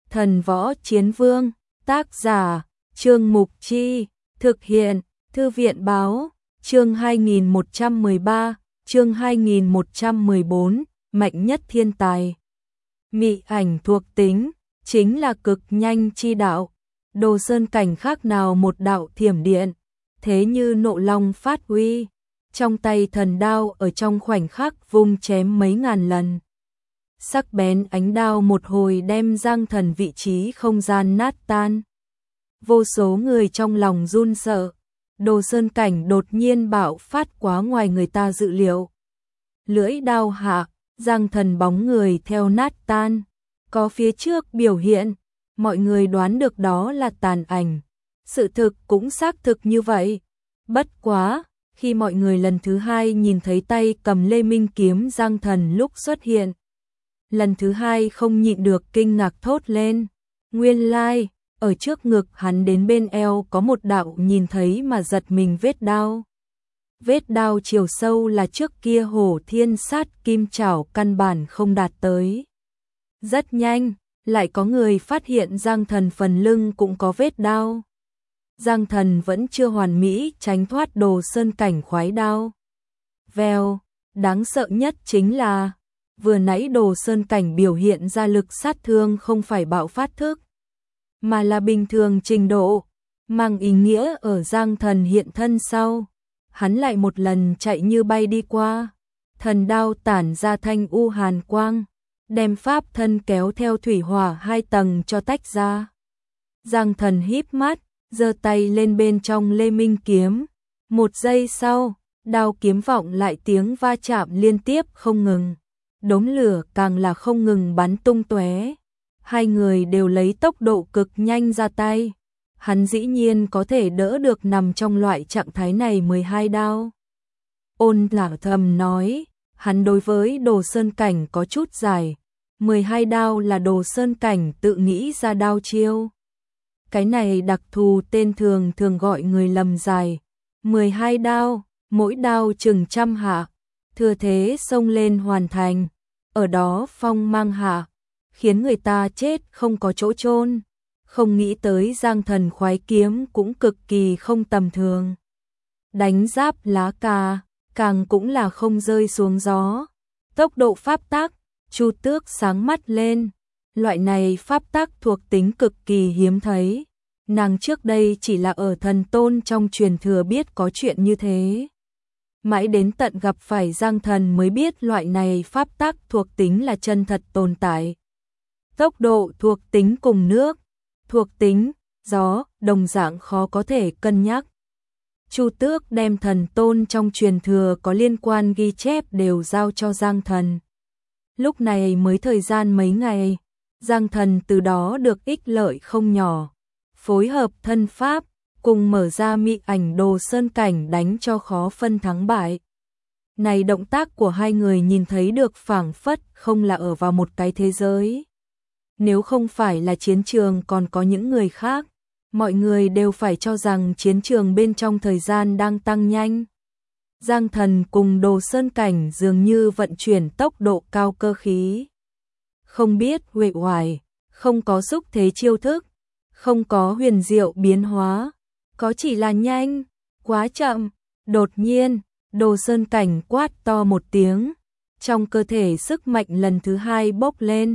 Thần võ chiến vương, tác giả, Trương Mục Chi, thực hiện, Thư viện báo, chương 2113, chương 2114, mạnh nhất thiên tài. Mị ảnh thuộc tính, chính là cực nhanh chi đạo, Đồ Sơn Cảnh khác nào một đạo thiểm điện, thế như nộ long phát uy, trong tay thần đao ở trong khoảnh khắc vung chém mấy ngàn lần. Sắc bén ánh đao một hồi đem Giang Thần vị trí không gian nát tan. Vô số người trong lòng run sợ, Đồ Sơn Cảnh đột nhiên bạo phát quá ngoài người ta dự liệu. Lưỡi đao hạ, Giang Thần bóng người theo nát tan, có phía trước biểu hiện, mọi người đoán được đó là tàn ảnh. Sự thực cũng xác thực như vậy. Bất quá, khi mọi người lần thứ hai nhìn thấy tay cầm Lê Minh kiếm Giang Thần lúc xuất hiện, lần thứ hai không nhịn được kinh ngạc thốt lên. Nguyên lai, ở trước ngực hắn đến bên eo có một đạo nhìn thấy mà giật mình vết đao. Vết đao chiều sâu là trước kia Hổ Thiên Sát Kim Chảo căn bản không đạt tới. Rất nhanh, lại có người phát hiện Giang Thần phần lưng cũng có vết đao. Giang Thần vẫn chưa hoàn mỹ tránh thoát Đồ Sơn Cảnh khoái đao. Vèo, đáng sợ nhất chính là vừa nãy Đồ Sơn Cảnh biểu hiện ra lực sát thương không phải bạo phát thức, mà là bình thường trình độ, mang ý nghĩa ở Giang Thần hiện thân sau, hắn lại một lần chạy như bay đi qua, thần đao tản ra thanh u hàn quang, đem pháp thân kéo theo thủy hỏa hai tầng cho tách ra. Giang Thần híp mắt, giơ tay lên bên trong Lê Minh kiếm, một giây sau, đao kiếm vọng lại tiếng va chạm liên tiếp không ngừng. Đốm lửa càng là không ngừng bắn tung tóe. Hai người đều lấy tốc độ cực nhanh ra tay. Hắn dĩ nhiên có thể đỡ được nằm trong loại trạng thái này 12 đao. Ôn Lạc thầm nói, hắn đối với Đồ Sơn Cảnh có chút dài. 12 đao là Đồ Sơn Cảnh tự nghĩ ra đao chiêu. Cái này đặc thù tên thường thường gọi người lầm dài. 12 đao, mỗi đao chừng trăm hạ. Thừa thế xông lên hoàn thành, ở đó phong mang hạ, khiến người ta chết không có chỗ chôn. Không nghĩ tới Giang Thần khoái kiếm cũng cực kỳ không tầm thường. Đánh giáp lá cà, càng cũng là không rơi xuống gió. Tốc độ pháp tắc, Chu Tước sáng mắt lên. Loại này pháp tắc thuộc tính cực kỳ hiếm thấy. Nàng trước đây chỉ là ở thần tôn trong truyền thừa biết có chuyện như thế. Mãi đến tận gặp phải Giang Thần mới biết loại này pháp tắc thuộc tính là chân thật tồn tại. Tốc độ thuộc tính cùng nước, thuộc tính, gió, đồng dạng khó có thể cân nhắc. Chu Tước đem thần tôn trong truyền thừa có liên quan ghi chép đều giao cho Giang Thần. Lúc này mới thời gian mấy ngày, Giang Thần từ đó được ích lợi không nhỏ. Phối hợp thân pháp, cùng mở ra mị ảnh Đồ Sơn Cảnh đánh cho khó phân thắng bại. Này động tác của hai người nhìn thấy được phảng phất không là ở vào một cái thế giới. Nếu không phải là chiến trường còn có những người khác, mọi người đều phải cho rằng chiến trường bên trong thời gian đang tăng nhanh. Giang Thần cùng Đồ Sơn Cảnh dường như vận chuyển tốc độ cao cơ khí. Không biết uể oải, không có xúc thế chiêu thức, không có huyền diệu biến hóa. Có chỉ là nhanh, quá chậm. Đột nhiên, Đồ Sơn Cảnh quát to một tiếng, trong cơ thể sức mạnh lần thứ hai bốc lên.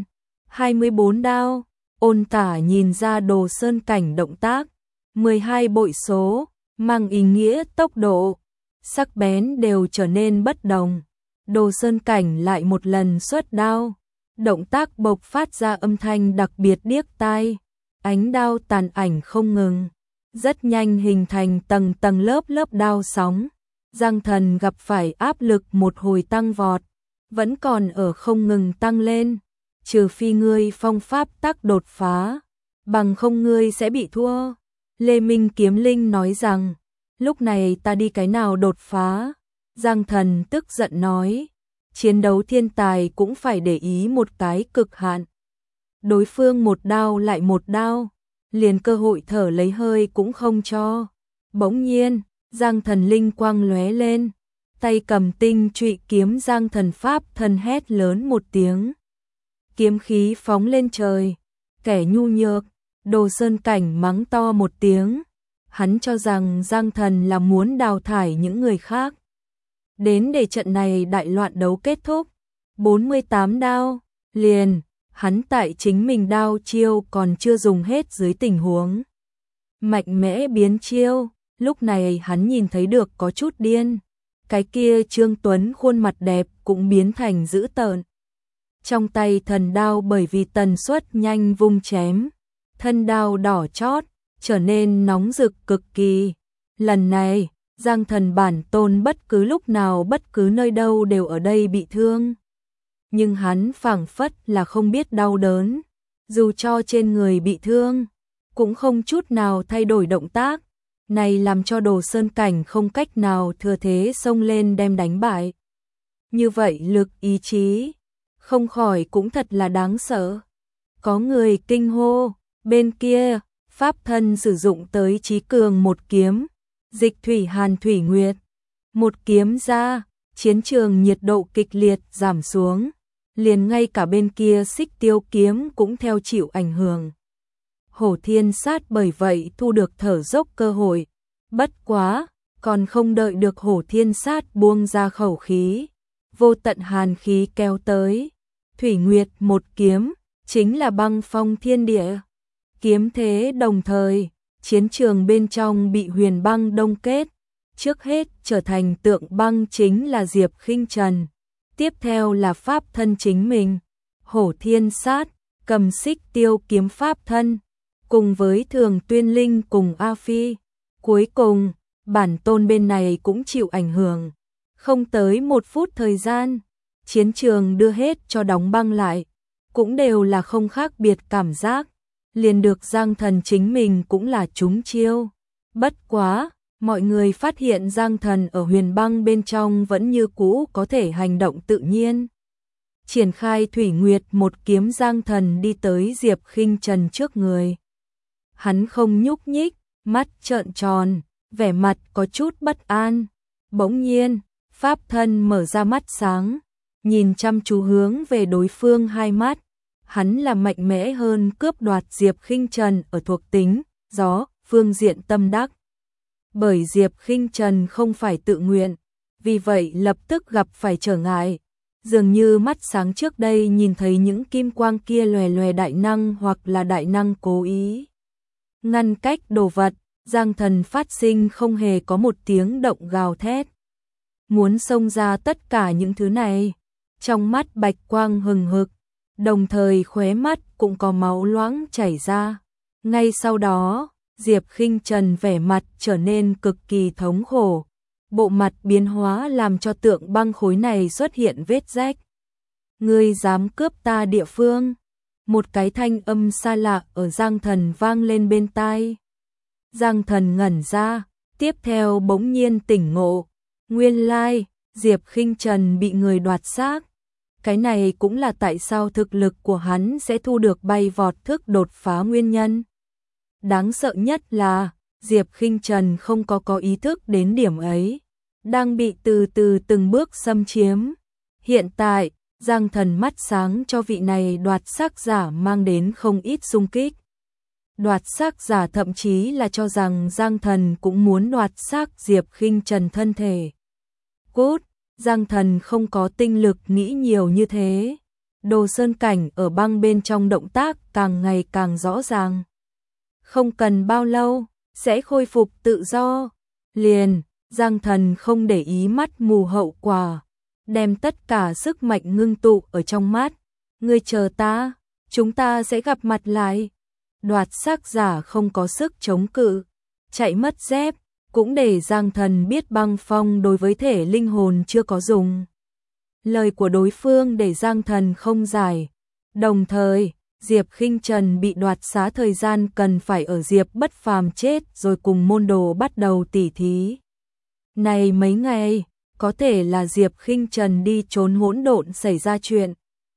24 đao, Ôn Tả nhìn ra Đồ Sơn Cảnh động tác, 12 bội số, mang ý nghĩa tốc độ, sắc bén đều trở nên bất đồng. Đồ Sơn Cảnh lại một lần xuất đao, động tác bộc phát ra âm thanh đặc biệt điếc tai, ánh đao tàn ảnh không ngừng. Rất nhanh hình thành tầng tầng lớp lớp đao sóng. Giang Thần gặp phải áp lực một hồi tăng vọt, vẫn còn ở không ngừng tăng lên. Trừ phi ngươi phong pháp tắc đột phá, bằng không ngươi sẽ bị thua. Lê Minh Kiếm Linh nói rằng, lúc này ta đi cái nào đột phá? Giang Thần tức giận nói, chiến đấu thiên tài cũng phải để ý một cái cực hạn. Đối phương một đao lại một đao, liền cơ hội thở lấy hơi cũng không cho. Bỗng nhiên, Giang Thần linh quang lóe lên, tay cầm tinh trụy kiếm Giang Thần pháp thân hét lớn một tiếng. Kiếm khí phóng lên trời, kẻ nhu nhược. Đồ Sơn Cảnh mắng to một tiếng. Hắn cho rằng Giang Thần là muốn đào thải những người khác. Đến để trận này đại loạn đấu kết thúc. 48 đao, liền, hắn tại chính mình đao chiêu còn chưa dùng hết dưới tình huống mạnh mẽ biến chiêu, lúc này hắn nhìn thấy được có chút điên. Cái kia Trương Tuấn khuôn mặt đẹp cũng biến thành dữ tợn. Trong tay thần đao bởi vì tần suất nhanh vung chém, thân đao đỏ chót, trở nên nóng rực cực kỳ. Lần này, Giang Thần bản tôn bất cứ lúc nào bất cứ nơi đâu đều ở đây bị thương. Nhưng hắn phảng phất là không biết đau đớn, dù cho trên người bị thương, cũng không chút nào thay đổi động tác. Này làm cho Đồ Sơn Cảnh không cách nào thừa thế xông lên đem đánh bại. Như vậy lực ý chí, không khỏi cũng thật là đáng sợ. Có người kinh hô, bên kia, pháp thân sử dụng tới trí cường một kiếm, dịch thủy hàn thủy nguyệt. Một kiếm ra, chiến trường nhiệt độ kịch liệt giảm xuống, liền ngay cả bên kia Xích Tiêu kiếm cũng theo chịu ảnh hưởng. Hổ Thiên Sát bởi vậy thu được thở dốc cơ hội. Bất quá, còn không đợi được Hổ Thiên Sát buông ra khẩu khí, vô tận hàn khí kéo tới. Thủy Nguyệt một kiếm, chính là băng phong thiên địa. Kiếm thế đồng thời, chiến trường bên trong bị huyền băng đông kết. Trước hết trở thành tượng băng chính là Diệp Khinh Trần. Tiếp theo là pháp thân chính mình. Hổ Thiên Sát, cầm Xích Tiêu kiếm pháp thân, cùng với Thường Tuyên Linh cùng A Phi. Cuối cùng, bản tôn bên này cũng chịu ảnh hưởng. Không tới 1 phút thời gian, chiến trường đưa hết cho đóng băng lại. Cũng đều là không khác biệt cảm giác. Liền được Giang Thần chính mình cũng là trúng chiêu. Bất quá, mọi người phát hiện Giang Thần ở huyền băng bên trong vẫn như cũ có thể hành động tự nhiên. Triển khai Thủy Nguyệt một kiếm, Giang Thần đi tới Diệp Khinh Trần trước người. Hắn không nhúc nhích, mắt trợn tròn, vẻ mặt có chút bất an. Bỗng nhiên, pháp thân mở ra mắt sáng, nhìn chăm chú hướng về đối phương hai mắt. Hắn là mạnh mẽ hơn cướp đoạt Diệp Khinh Trần ở thuộc tính, gió, phương diện tâm đắc. Bởi Diệp Khinh Trần không phải tự nguyện, vì vậy lập tức gặp phải trở ngại. Dường như mắt sáng trước đây nhìn thấy những kim quang kia lòe lòe đại năng hoặc là đại năng cố ý ngăn cách đồ vật, Giang Thần phát sinh không hề có một tiếng động gào thét. Muốn xông ra tất cả những thứ này, trong mắt bạch quang hừng hực, đồng thời khóe mắt cũng có máu loãng chảy ra. Ngay sau đó, Diệp Khinh Trần vẻ mặt trở nên cực kỳ thống khổ, bộ mặt biến hóa làm cho tượng băng khối này xuất hiện vết rách. Ngươi dám cướp ta địa phương? Một cái thanh âm xa lạ ở Giang Thần vang lên bên tai. Giang Thần ngẩn ra, tiếp theo bỗng nhiên tỉnh ngộ. Nguyên lai, Diệp Khinh Trần bị người đoạt xác. Cái này cũng là tại sao thực lực của hắn sẽ thu được bay vọt thức đột phá nguyên nhân. Đáng sợ nhất là, Diệp Khinh Trần không có ý thức đến điểm ấy, đang bị từ từ từng bước xâm chiếm. Hiện tại, Giang Thần mắt sáng cho vị này đoạt xác giả mang đến không ít xung kích. Đoạt xác giả thậm chí là cho rằng Giang Thần cũng muốn đoạt xác Diệp Khinh Trần thân thể. Cút, Giang Thần không có tinh lực nghĩ nhiều như thế. Đồ Sơn Cảnh ở băng bên trong động tác càng ngày càng rõ ràng. Không cần bao lâu, sẽ khôi phục tự do. Liền, Giang Thần không để ý mắt mù hậu quả, đem tất cả sức mạnh ngưng tụ ở trong mắt. Ngươi chờ ta, chúng ta sẽ gặp mặt lại. Đoạt xác giả không có sức chống cự, chạy mất dép, cũng để Giang Thần biết băng phong đối với thể linh hồn chưa có dùng. Lời của đối phương để Giang Thần không giải. Đồng thời, Diệp Khinh Trần bị đoạt xá thời gian cần phải ở Diệp Bất Phàm chết rồi cùng môn đồ bắt đầu tỉ thí. Này mấy ngày, có thể là Diệp Khinh Trần đi trốn hỗn độn xảy ra chuyện.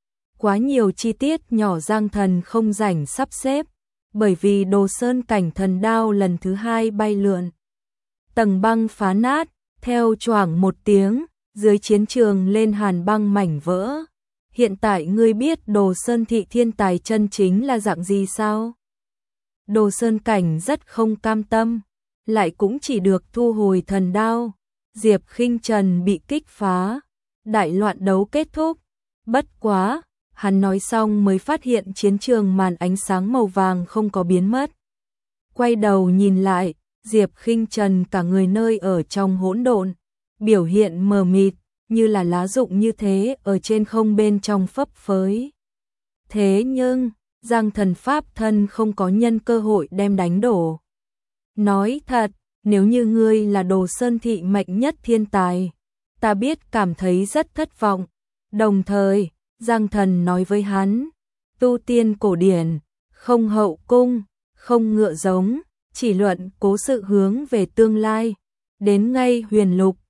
Quá nhiều chi tiết nhỏ Giang Thần không rảnh sắp xếp, bởi vì Đồ Sơn Cảnh thần đao lần thứ 2 bay lượn. Tầng băng phá nát, theo choảng một tiếng, dưới chiến trường lên hàn băng mảnh vỡ. hiện tại ngươi biết Đồ Sơn thị thiên tài chân chính là dạng gì sao? Đồ Sơn Cảnh rất không cam tâm, lại cũng chỉ được thu hồi thần đao. Diệp Khinh Trần bị kích phá, đại loạn đấu kết thúc. Bất quá, hắn nói xong mới phát hiện chiến trường màn ánh sáng màu vàng không có biến mất. Quay đầu nhìn lại, Diệp Khinh Trần cả người nơi ở trong hỗn độn, biểu hiện mờ mịt, như là lá rụng như thế ở trên không bên trong phấp phới. Thế nhưng, Giang Thần Pháp thân không có nhân cơ hội đem đánh đổ. Nói thật, nếu như ngươi là Đồ Sơn thị mạnh nhất thiên tài, ta biết cảm thấy rất thất vọng. Đồng thời, Giang Thần nói với hắn, tu tiên cổ điển, không hậu cung, không ngựa giống, chỉ luận cố sự hướng về tương lai. Đến ngay huyền lục,